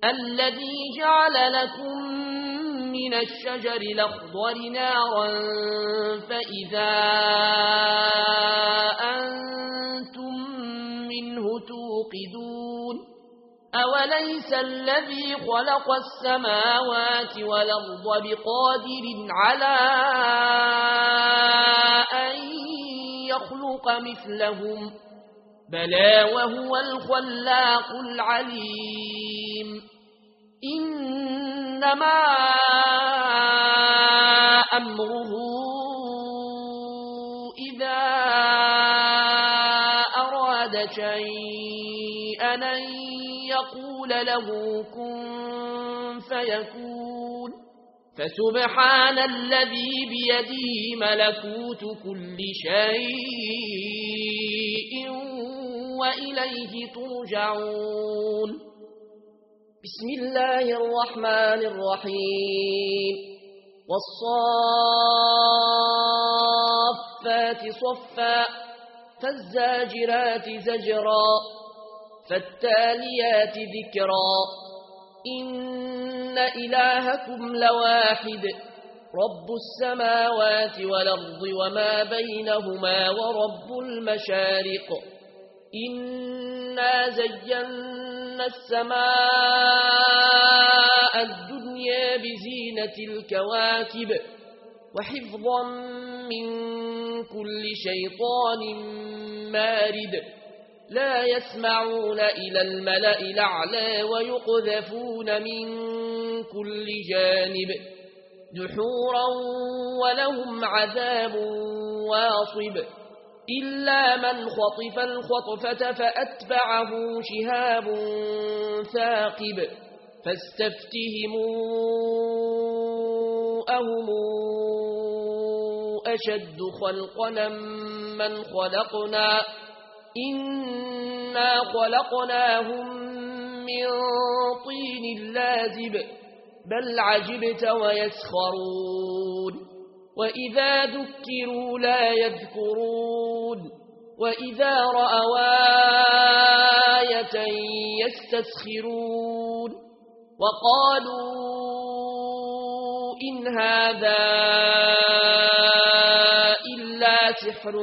الذي جعل لكم من الشجر الأخضر نارا فإذا أنتم منه توقدون أوليس الذي خلق السماوات والأرض بقادر على أن يخلق مثلهم بلى وهو الخلاق العليم إنما أمره إذا أراد شيئا أن يقول له كن فيكون فسبحان الذي بيده ملكوت كل شيء وإليه ترجعون بسم الله الرحمن الرحيم والصافات صفا فالزاجرات زجرا فالتاليات ذكرا إن إلهكم لواحد رب السماوات والأرض وما بينهما ورب المشارق إنا زينا السماء الدنيا بزينة الكواكب وحفظا من كل شيطان مارد لا يسمعون إلى الملأ الأعلى ويقذفون من كل جانب دحورا ولهم عذاب واصب إلا من خطف الخطفة فأتبعه شهاب ثاقب فاستفتهموا أهم أشد خلقنا من خلقنا إنا خلقناهم من طين لازب بل عجبت ويسخرون وإذا ذكروا لا يذكرون وإذا رأوا آية يستسخرون وقالوا إن هذا إلا سحر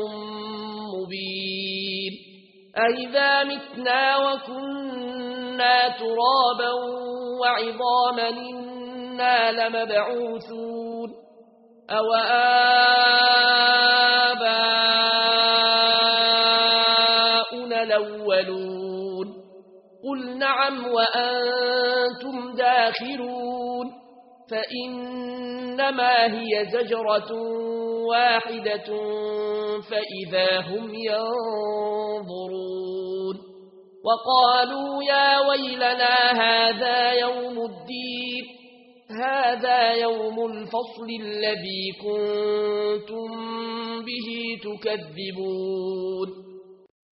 مبين أئذا متنا وكنا ترابا وعظاما إنا لمبعوثون أوآباؤنا الأولون قل نعم وأنتم داخرون فإنما هي زجرة واحدة فإذا هم ينظرون وقالوا يا ويلنا هذا يوم الدين هذا يوم الفصل الذي كنتم به تكذبون